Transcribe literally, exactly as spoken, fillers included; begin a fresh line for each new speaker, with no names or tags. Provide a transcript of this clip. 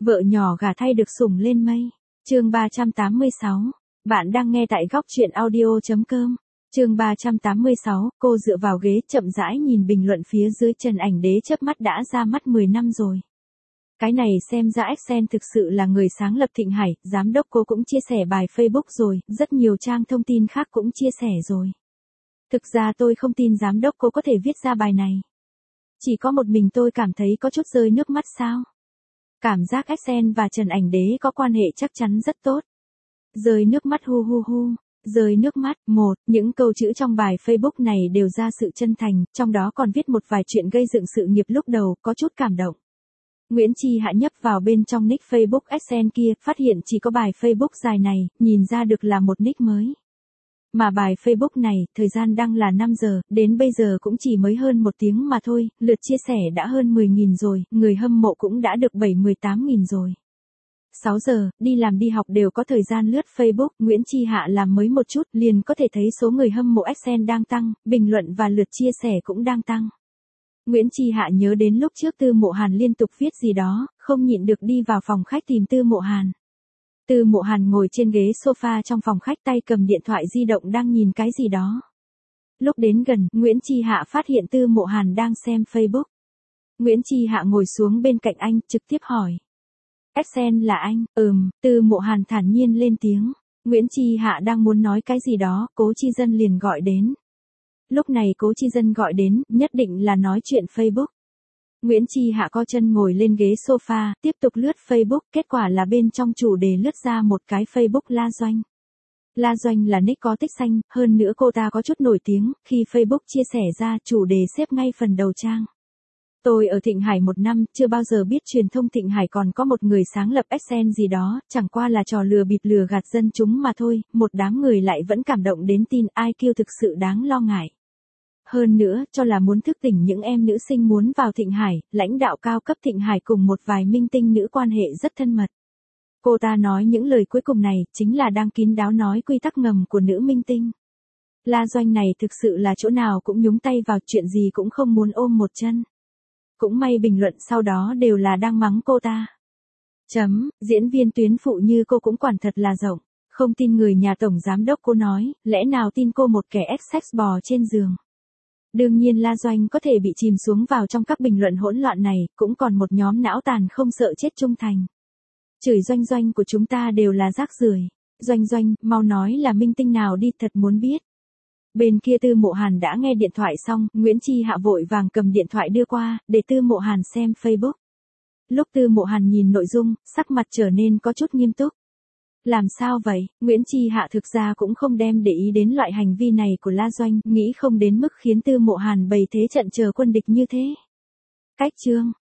Vợ nhỏ gả thay được sủng lên mây. Chương ba trăm tám mươi sáu. Bạn đang nghe tại góc truyện audio chấm com. Chương ba trăm tám mươi sáu, cô dựa vào ghế chậm rãi nhìn bình luận phía dưới. Trần Ảnh Đế chớp mắt đã ra mắt mười năm rồi. Cái này xem ra Accent thực sự là người sáng lập Thịnh Hải, giám đốc cô cũng chia sẻ bài Facebook rồi, rất nhiều trang thông tin khác cũng chia sẻ rồi. Thực ra tôi không tin giám đốc cô có thể viết ra bài này. Chỉ có một mình tôi cảm thấy có chút rơi nước mắt sao. Cảm giác Accent và Trần Ảnh Đế có quan hệ chắc chắn rất tốt. Rơi nước mắt hu hu hu. Rơi nước mắt. Một, những câu chữ trong bài Facebook này đều ra sự chân thành, trong đó còn viết một vài chuyện gây dựng sự nghiệp lúc đầu, có chút cảm động. Nguyễn Chi Hạ nhấp vào bên trong nick Facebook Accent kia, phát hiện chỉ có bài Facebook dài này, nhìn ra được là một nick mới. Mà bài Facebook này, thời gian đăng là năm giờ, đến bây giờ cũng chỉ mới hơn một tiếng mà thôi, lượt chia sẻ đã hơn mười nghìn rồi, người hâm mộ cũng đã được bảy mươi tám nghìn rồi. sáu giờ, đi làm đi học đều có thời gian lướt Facebook, Nguyễn Chi Hạ làm mới một chút, liền có thể thấy số người hâm mộ Accent đang tăng, bình luận và lượt chia sẻ cũng đang tăng. Nguyễn Chi Hạ nhớ đến lúc trước Tư Mộ Hàn liên tục viết gì đó, không nhịn được đi vào phòng khách tìm Tư Mộ Hàn. Tư Mộ Hàn ngồi trên ghế sofa trong phòng khách, tay cầm điện thoại di động đang nhìn cái gì đó. Lúc đến gần, Nguyễn Chi Hạ phát hiện Tư Mộ Hàn đang xem Facebook. Nguyễn Chi Hạ ngồi xuống bên cạnh anh, trực tiếp hỏi. Accent là anh? Ừm, Tư Mộ Hàn thản nhiên lên tiếng. Nguyễn Chi Hạ đang muốn nói cái gì đó, Cố Chi Dân liền gọi đến. Lúc này Cố Chi Dân gọi đến, nhất định là nói chuyện Facebook. Nguyễn Chi Hạ co chân ngồi lên ghế sofa, tiếp tục lướt Facebook, kết quả là bên trong chủ đề lướt ra một cái Facebook La Doanh. La Doanh là nick có tích xanh, hơn nữa cô ta có chút nổi tiếng, khi Facebook chia sẻ ra, chủ đề xếp ngay phần đầu trang. Tôi ở Thịnh Hải một năm, chưa bao giờ biết truyền thông Thịnh Hải còn có một người sáng lập Accent gì đó, chẳng qua là trò lừa bịp lừa gạt dân chúng mà thôi, một đám người lại vẫn cảm động đến tin, i kiu thực sự đáng lo ngại. Hơn nữa, cho là muốn thức tỉnh những em nữ sinh muốn vào Thịnh Hải, lãnh đạo cao cấp Thịnh Hải cùng một vài minh tinh nữ quan hệ rất thân mật. Cô ta nói những lời cuối cùng này, chính là đang kín đáo nói quy tắc ngầm của nữ minh tinh. La Doanh này thực sự là chỗ nào cũng nhúng tay vào, chuyện gì cũng không muốn ôm một chân. Cũng may bình luận sau đó đều là đang mắng cô ta. Chấm, diễn viên tuyến phụ như cô cũng quản thật là rộng. Không tin người nhà tổng giám đốc cô nói, lẽ nào tin cô một kẻ ex-sex bò trên giường. Đương nhiên La Doanh có thể bị chìm xuống vào trong các bình luận hỗn loạn này, cũng còn một nhóm não tàn không sợ chết trung thành. Chửi Doanh Doanh của chúng ta đều là rác rưởi. Doanh Doanh, mau nói là minh tinh nào đi, thật muốn biết. Bên kia Tư Mộ Hàn đã nghe điện thoại xong, Nguyễn Chi Hạ vội vàng cầm điện thoại đưa qua, để Tư Mộ Hàn xem Facebook. Lúc Tư Mộ Hàn nhìn nội dung, sắc mặt trở nên có chút nghiêm túc. Làm sao vậy? Nguyễn Chi Hạ thực ra cũng không đem để ý đến loại hành vi này của La Doanh, nghĩ không đến mức khiến Tư Mộ Hàn bày thế trận chờ quân địch như thế. Cách chương,